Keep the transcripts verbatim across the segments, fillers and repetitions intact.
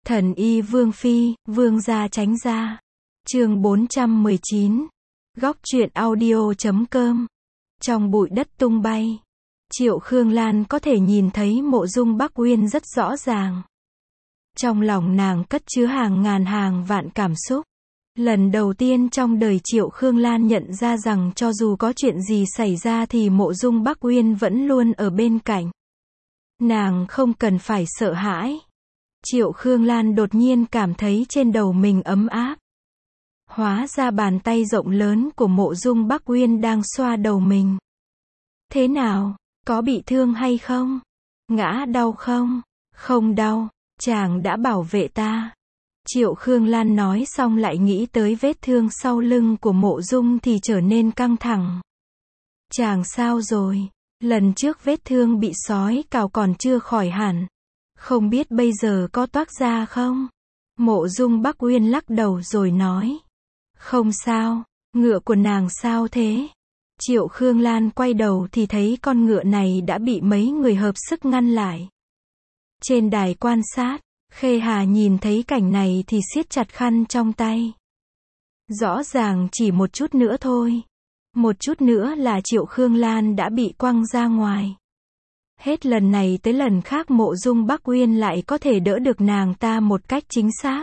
Thần y Vương Phi, Vương gia tránh ra. Chương bốn trăm mười chín. Góc truyện audio chấm com. Trong bụi đất tung bay, Triệu Khương Lan có thể nhìn thấy mộ dung Bắc Uyên rất rõ ràng. Trong lòng nàng cất chứa hàng ngàn hàng vạn cảm xúc. Lần đầu tiên trong đời Triệu Khương Lan nhận ra rằng cho dù có chuyện gì xảy ra thì mộ dung Bắc Uyên vẫn luôn ở bên cạnh. Nàng không cần phải sợ hãi. Triệu Khương Lan đột nhiên cảm thấy trên đầu mình ấm áp. Hóa ra bàn tay rộng lớn của mộ dung Bắc Uyên đang xoa đầu mình. Thế nào, có bị thương hay không? Ngã đau không? Không đau, chàng đã bảo vệ ta. Triệu Khương Lan nói xong lại nghĩ tới vết thương sau lưng của mộ dung thì trở nên căng thẳng. Chàng sao rồi? Lần trước vết thương bị sói cào còn chưa khỏi hẳn. Không biết bây giờ có toát ra không? Mộ dung Bắc Uyên lắc đầu rồi nói. Không sao, ngựa của nàng sao thế? Triệu Khương Lan quay đầu thì thấy con ngựa này đã bị mấy người hợp sức ngăn lại. Trên đài quan sát, Khê Hà nhìn thấy cảnh này thì siết chặt khăn trong tay. Rõ ràng chỉ một chút nữa thôi. Một chút nữa là Triệu Khương Lan đã bị quăng ra ngoài. Hết lần này tới lần khác mộ dung Bắc Uyên lại có thể đỡ được nàng ta một cách chính xác.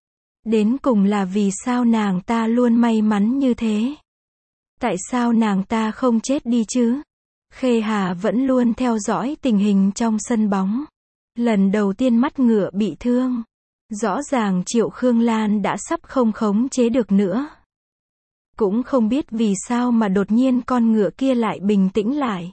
Đến cùng là vì sao nàng ta luôn may mắn như thế? Tại sao nàng ta không chết đi chứ? Khê Hà vẫn luôn theo dõi tình hình trong sân bóng. Lần đầu tiên mắt ngựa bị thương. Rõ ràng Triệu Khương Lan đã sắp không khống chế được nữa. Cũng không biết vì sao mà đột nhiên con ngựa kia lại bình tĩnh lại.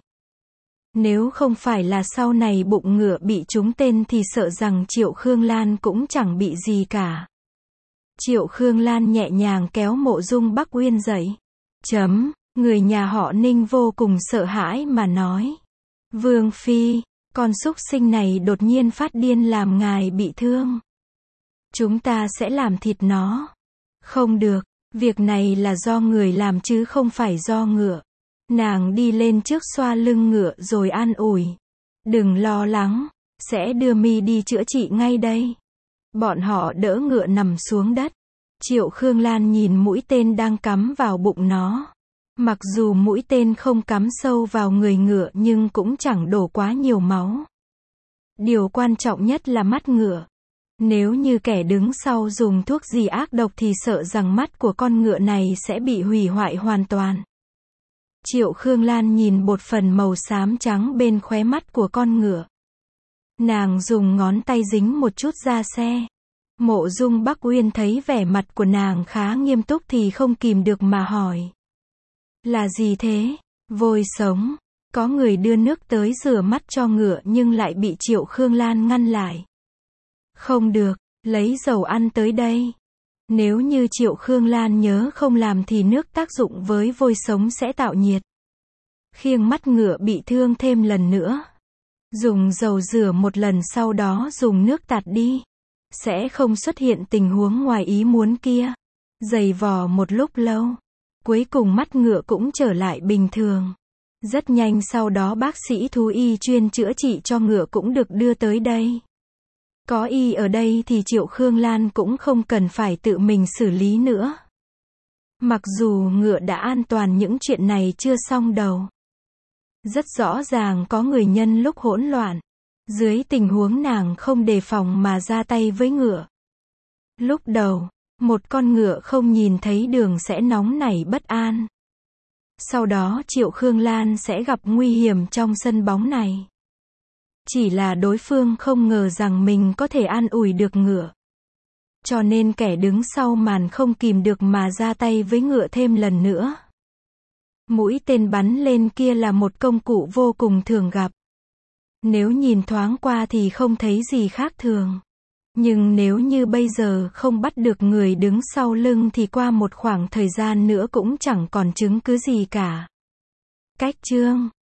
Nếu không phải là sau này bụng ngựa bị trúng tên thì sợ rằng Triệu Khương Lan cũng chẳng bị gì cả. Triệu Khương Lan nhẹ nhàng kéo mộ dung Bắc Uyên dậy. Chấm, người nhà họ Ninh vô cùng sợ hãi mà nói. Vương Phi, con súc sinh này đột nhiên phát điên làm ngài bị thương. Chúng ta sẽ làm thịt nó. Không được, việc này là do người làm chứ không phải do ngựa. Nàng đi lên trước xoa lưng ngựa rồi an ủi. Đừng lo lắng, sẽ đưa mi đi chữa trị ngay đây. Bọn họ đỡ ngựa nằm xuống đất. Triệu Khương Lan nhìn mũi tên đang cắm vào bụng nó. Mặc dù mũi tên không cắm sâu vào người ngựa nhưng cũng chẳng đổ quá nhiều máu. Điều quan trọng nhất là mắt ngựa. Nếu như kẻ đứng sau dùng thuốc gì ác độc thì sợ rằng mắt của con ngựa này sẽ bị hủy hoại hoàn toàn. Triệu Khương Lan nhìn bột phần màu xám trắng bên khóe mắt của con ngựa. Nàng dùng ngón tay dính một chút da xe. Mộ dung Bắc Uyên thấy vẻ mặt của nàng khá nghiêm túc thì không kìm được mà hỏi. Là gì thế? Vôi sống. Có người đưa nước tới rửa mắt cho ngựa nhưng lại bị Triệu Khương Lan ngăn lại. Không được, lấy dầu ăn tới đây. Nếu như Triệu Khương Lan nhớ không làm thì nước tác dụng với vôi sống sẽ tạo nhiệt. Khiêng mắt ngựa bị thương thêm lần nữa. Dùng dầu rửa một lần sau đó dùng nước tạt đi. Sẽ không xuất hiện tình huống ngoài ý muốn kia. Giày vò một lúc lâu. Cuối cùng mắt ngựa cũng trở lại bình thường. Rất nhanh sau đó bác sĩ thú y chuyên chữa trị cho ngựa cũng được đưa tới đây. Có y ở đây thì Triệu Khương Lan cũng không cần phải tự mình xử lý nữa. Mặc dù ngựa đã an toàn những chuyện này chưa xong đầu. Rất rõ ràng có người nhân lúc hỗn loạn. Dưới tình huống nàng không đề phòng mà ra tay với ngựa. Lúc đầu, một con ngựa không nhìn thấy đường sẽ nóng nảy bất an. Sau đó Triệu Khương Lan sẽ gặp nguy hiểm trong sân bóng này. Chỉ là đối phương không ngờ rằng mình có thể an ủi được ngựa. Cho nên kẻ đứng sau màn không kìm được mà ra tay với ngựa thêm lần nữa. Mũi tên bắn lên kia là một công cụ vô cùng thường gặp. Nếu nhìn thoáng qua thì không thấy gì khác thường. Nhưng nếu như bây giờ không bắt được người đứng sau lưng thì qua một khoảng thời gian nữa cũng chẳng còn chứng cứ gì cả. Cách chương